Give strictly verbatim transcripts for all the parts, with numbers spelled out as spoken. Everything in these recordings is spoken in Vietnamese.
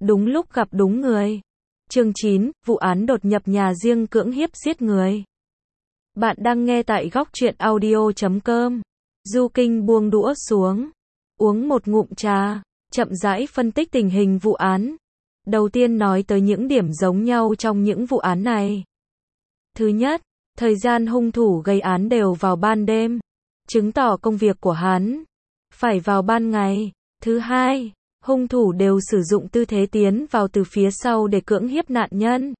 đúng lúc gặp đúng người. Chương chín, vụ án đột nhập nhà riêng cưỡng hiếp giết người. Bạn đang nghe tại góc truyện audio chấm com. Du Kinh buông đũa xuống, uống một ngụm trà, chậm rãi phân tích tình hình vụ án. Đầu tiên nói tới những điểm giống nhau trong những vụ án này. Thứ nhất, thời gian hung thủ gây án đều vào ban đêm, chứng tỏ công việc của hắn phải vào ban ngày. Thứ hai, hung thủ đều sử dụng tư thế tiến vào từ phía sau để cưỡng hiếp nạn nhân.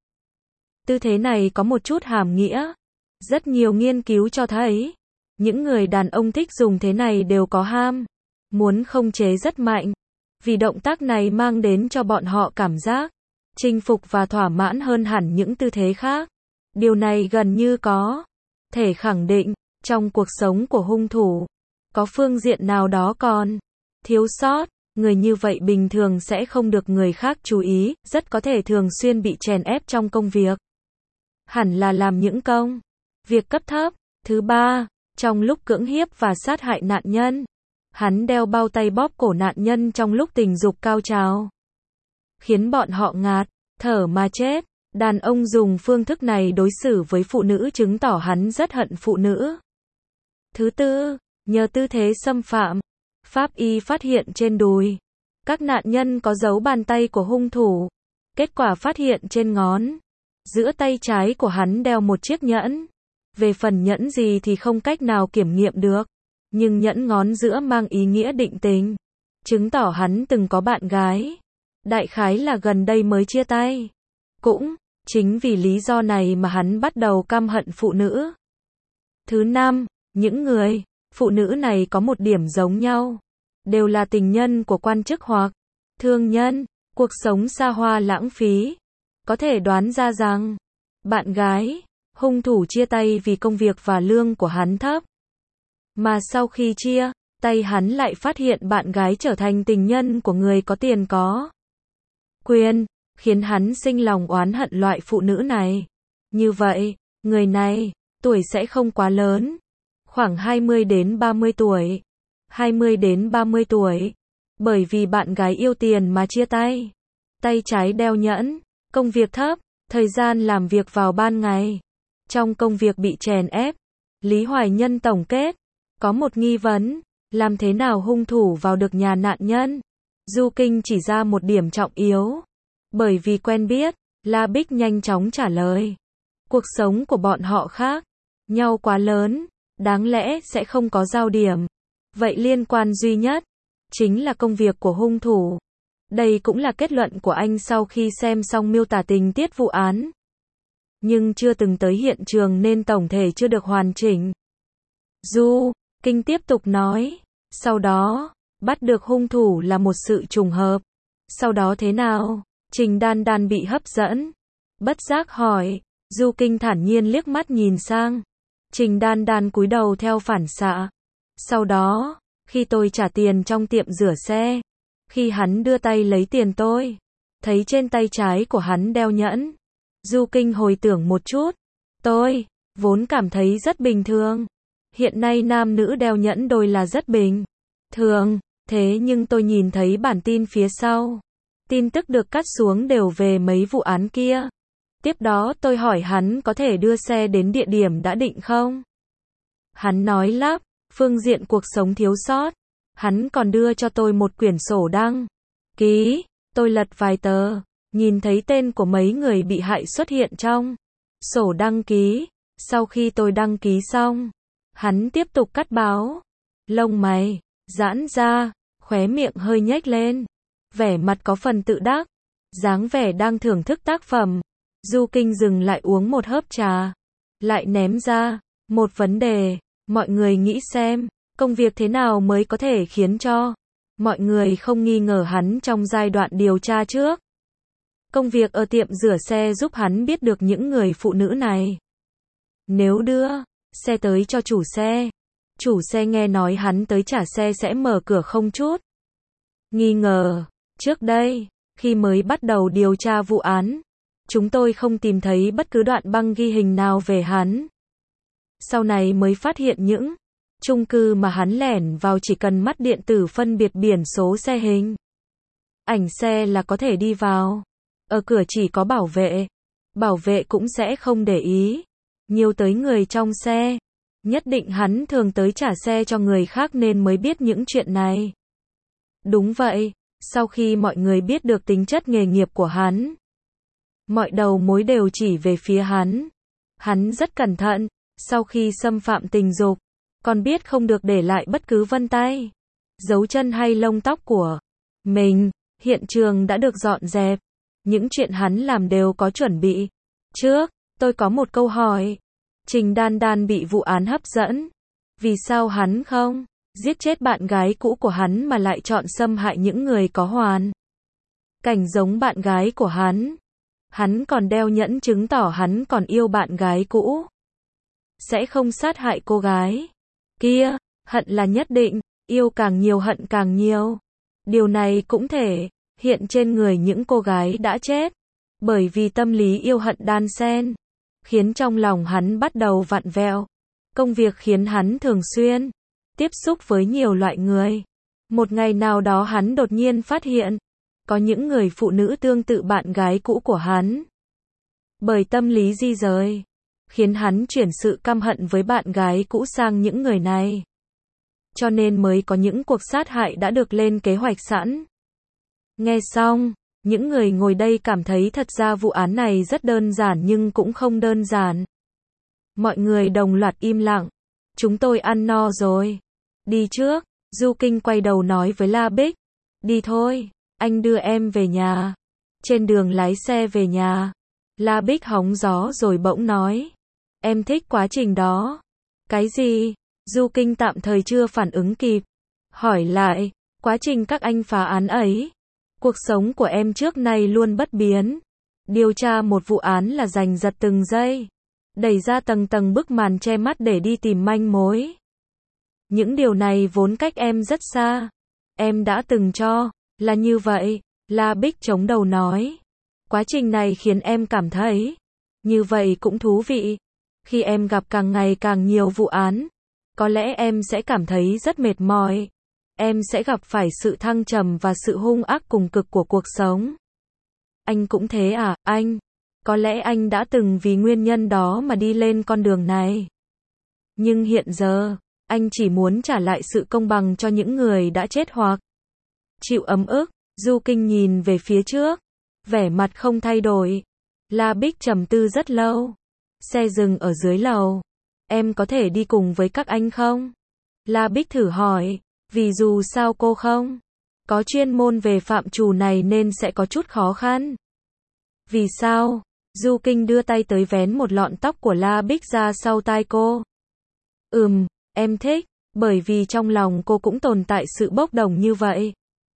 Tư thế này có một chút hàm nghĩa. Rất nhiều nghiên cứu cho thấy, những người đàn ông thích dùng thế này đều có ham muốn khống chế rất mạnh, vì động tác này mang đến cho bọn họ cảm giác chinh phục và thỏa mãn hơn hẳn những tư thế khác. Điều này gần như có thể khẳng định, trong cuộc sống của hung thủ, có phương diện nào đó còn thiếu sót. Người như vậy bình thường sẽ không được người khác chú ý, rất có thể thường xuyên bị chèn ép trong công việc. Hẳn là làm những công việc cấp thấp. Thứ ba, trong lúc cưỡng hiếp và sát hại nạn nhân, hắn đeo bao tay bóp cổ nạn nhân trong lúc tình dục cao trào, khiến bọn họ ngạt thở mà chết. Đàn ông dùng phương thức này đối xử với phụ nữ chứng tỏ hắn rất hận phụ nữ. Thứ tư, nhờ tư thế xâm phạm, pháp y phát hiện trên đùi các nạn nhân có dấu bàn tay của hung thủ. Kết quả phát hiện trên ngón giữa tay trái của hắn đeo một chiếc nhẫn. Về phần nhẫn gì thì không cách nào kiểm nghiệm được, nhưng nhẫn ngón giữa mang ý nghĩa định tình, chứng tỏ hắn từng có bạn gái. Đại khái là gần đây mới chia tay. Cũng chính vì lý do này mà hắn bắt đầu căm hận phụ nữ. Thứ năm, những người phụ nữ này có một điểm giống nhau, đều là tình nhân của quan chức hoặc thương nhân, cuộc sống xa hoa lãng phí. Có thể đoán ra rằng, bạn gái hung thủ chia tay vì công việc và lương của hắn thấp. Mà sau khi chia tay hắn lại phát hiện bạn gái trở thành tình nhân của người có tiền có quyền, khiến hắn sinh lòng oán hận loại phụ nữ này. Như vậy, người này, tuổi sẽ không quá lớn, khoảng hai mươi đến ba mươi tuổi. hai mươi đến ba mươi tuổi. Bởi vì bạn gái yêu tiền mà chia tay. Tay trái đeo nhẫn, công việc thấp, thời gian làm việc vào ban ngày. Trong công việc bị chèn ép, Lý Hoài Nhân tổng kết, có một nghi vấn, làm thế nào hung thủ vào được nhà nạn nhân? Du Kinh chỉ ra một điểm trọng yếu. Bởi vì quen biết, La Bích nhanh chóng trả lời. Cuộc sống của bọn họ khác nhau quá lớn, đáng lẽ sẽ không có giao điểm. Vậy liên quan duy nhất chính là công việc của hung thủ. Đây cũng là kết luận của anh sau khi xem xong miêu tả tình tiết vụ án. Nhưng chưa từng tới hiện trường nên tổng thể chưa được hoàn chỉnh. Du Kinh tiếp tục nói, sau đó, bắt được hung thủ là một sự trùng hợp. Sau đó thế nào? Trình Đan Đan bị hấp dẫn, bất giác hỏi. Du Kinh thản nhiên liếc mắt nhìn sang. Trình Đan Đan cúi đầu theo phản xạ. Sau đó, khi tôi trả tiền trong tiệm rửa xe, khi hắn đưa tay lấy tiền tôi thấy trên tay trái của hắn đeo nhẫn. Du Kinh hồi tưởng một chút. Tôi vốn cảm thấy rất bình thường. Hiện nay nam nữ đeo nhẫn đôi là rất bình thường. Thế nhưng tôi nhìn thấy bản tin phía sau. Tin tức được cắt xuống đều về mấy vụ án kia. Tiếp đó tôi hỏi hắn có thể đưa xe đến địa điểm đã định không? Hắn nói lắp, phương diện cuộc sống thiếu sót. Hắn còn đưa cho tôi một quyển sổ đăng ký. Tôi lật vài tờ, nhìn thấy tên của mấy người bị hại xuất hiện trong sổ đăng ký. Sau khi tôi đăng ký xong, hắn tiếp tục cắt báo. Lông mày giãn ra, khóe miệng hơi nhếch lên, vẻ mặt có phần tự đắc, dáng vẻ đang thưởng thức tác phẩm. Du Kinh dừng lại uống một hớp trà, lại ném ra một vấn đề. Mọi người nghĩ xem, công việc thế nào mới có thể khiến cho mọi người không nghi ngờ hắn trong giai đoạn điều tra trước. Công việc ở tiệm rửa xe giúp hắn biết được những người phụ nữ này. Nếu đưa xe tới cho chủ xe, chủ xe nghe nói hắn tới trả xe sẽ mở cửa không chút nghi ngờ. Trước đây, khi mới bắt đầu điều tra vụ án, chúng tôi không tìm thấy bất cứ đoạn băng ghi hình nào về hắn. Sau này mới phát hiện những chung cư mà hắn lẻn vào chỉ cần mắt điện tử phân biệt biển số xe hình. Ảnh xe là có thể đi vào. Ở cửa chỉ có bảo vệ. Bảo vệ cũng sẽ không để ý nhiều tới người trong xe. Nhất định hắn thường tới trả xe cho người khác nên mới biết những chuyện này. Đúng vậy, sau khi mọi người biết được tính chất nghề nghiệp của hắn, mọi đầu mối đều chỉ về phía hắn. Hắn rất cẩn thận, sau khi xâm phạm tình dục, còn biết không được để lại bất cứ vân tay, dấu chân hay lông tóc của mình. Hiện trường đã được dọn dẹp. Những chuyện hắn làm đều có chuẩn bị. Trước, tôi có một câu hỏi. Trình Đan Đan bị vụ án hấp dẫn. Vì sao hắn không giết chết bạn gái cũ của hắn mà lại chọn xâm hại những người có hoàn cảnh giống bạn gái của hắn? Hắn còn đeo nhẫn chứng tỏ hắn còn yêu bạn gái cũ. Sẽ không sát hại cô gái kia. Hận là nhất định, yêu càng nhiều hận càng nhiều. Điều này cũng thể hiện trên người những cô gái đã chết. Bởi vì tâm lý yêu hận đan xen, khiến trong lòng hắn bắt đầu vặn vẹo. Công việc khiến hắn thường xuyên tiếp xúc với nhiều loại người. Một ngày nào đó hắn đột nhiên phát hiện, có những người phụ nữ tương tự bạn gái cũ của hắn. Bởi tâm lý di rời, khiến hắn chuyển sự căm hận với bạn gái cũ sang những người này. Cho nên mới có những cuộc sát hại đã được lên kế hoạch sẵn. Nghe xong, những người ngồi đây cảm thấy thật ra vụ án này rất đơn giản nhưng cũng không đơn giản. Mọi người đồng loạt im lặng. Chúng tôi ăn no rồi. Đi trước. Du Kinh quay đầu nói với La Bích. Đi thôi, anh đưa em về nhà. Trên đường lái xe về nhà, La Bích hóng gió rồi bỗng nói. Em thích quá trình đó. Cái gì? Du Kinh tạm thời chưa phản ứng kịp. Hỏi lại, quá trình các anh phá án ấy. Cuộc sống của em trước nay luôn bất biến. Điều tra một vụ án là giành giật từng giây. Đẩy ra tầng tầng bức màn che mắt để đi tìm manh mối. Những điều này vốn cách em rất xa. Em đã từng cho là như vậy. La Bích chống đầu nói. Quá trình này khiến em cảm thấy như vậy cũng thú vị. Khi em gặp càng ngày càng nhiều vụ án, có lẽ em sẽ cảm thấy rất mệt mỏi. Em sẽ gặp phải sự thăng trầm và sự hung ác cùng cực của cuộc sống. Anh cũng thế à, anh? Có lẽ anh đã từng vì nguyên nhân đó mà đi lên con đường này. Nhưng hiện giờ, anh chỉ muốn trả lại sự công bằng cho những người đã chết hoặc chịu ấm ức. Du Kinh nhìn về phía trước, vẻ mặt không thay đổi. La Bích trầm tư rất lâu. Xe dừng ở dưới lầu. Em có thể đi cùng với các anh không? La Bích thử hỏi, vì dù sao cô không có chuyên môn về phạm trù này nên sẽ có chút khó khăn. Vì sao? Du Kinh đưa tay tới vén một lọn tóc của La Bích ra sau tai cô. Ừm, em thích, bởi vì trong lòng cô cũng tồn tại sự bốc đồng như vậy.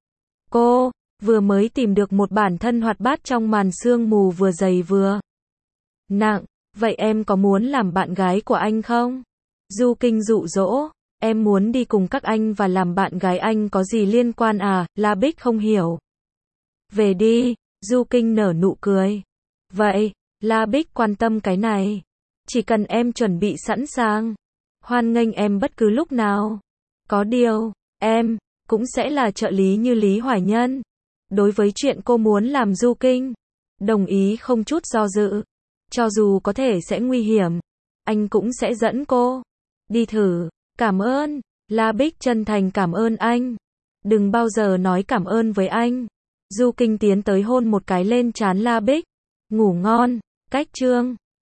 Cô vừa mới tìm được một bản thân hoạt bát trong màn sương mù vừa dày vừa nặng. Vậy em có muốn làm bạn gái của anh không? Du Kinh dụ dỗ. Em muốn đi cùng các anh và làm bạn gái anh có gì liên quan à? La Bích không hiểu. Về đi. Du Kinh nở nụ cười. Vậy, La Bích quan tâm cái này. Chỉ cần em chuẩn bị sẵn sàng, hoan nghênh em bất cứ lúc nào. Có điều, em cũng sẽ là trợ lý như Lý Hoài Nhân. Đối với chuyện cô muốn làm Du Kinh đồng ý không chút do dự. Cho dù có thể sẽ nguy hiểm, anh cũng sẽ dẫn cô đi thử. Cảm ơn. La Bích chân thành cảm ơn anh. Đừng bao giờ nói cảm ơn với anh. Du Kinh tiến tới hôn một cái lên trán La Bích. Ngủ ngon. Cách chương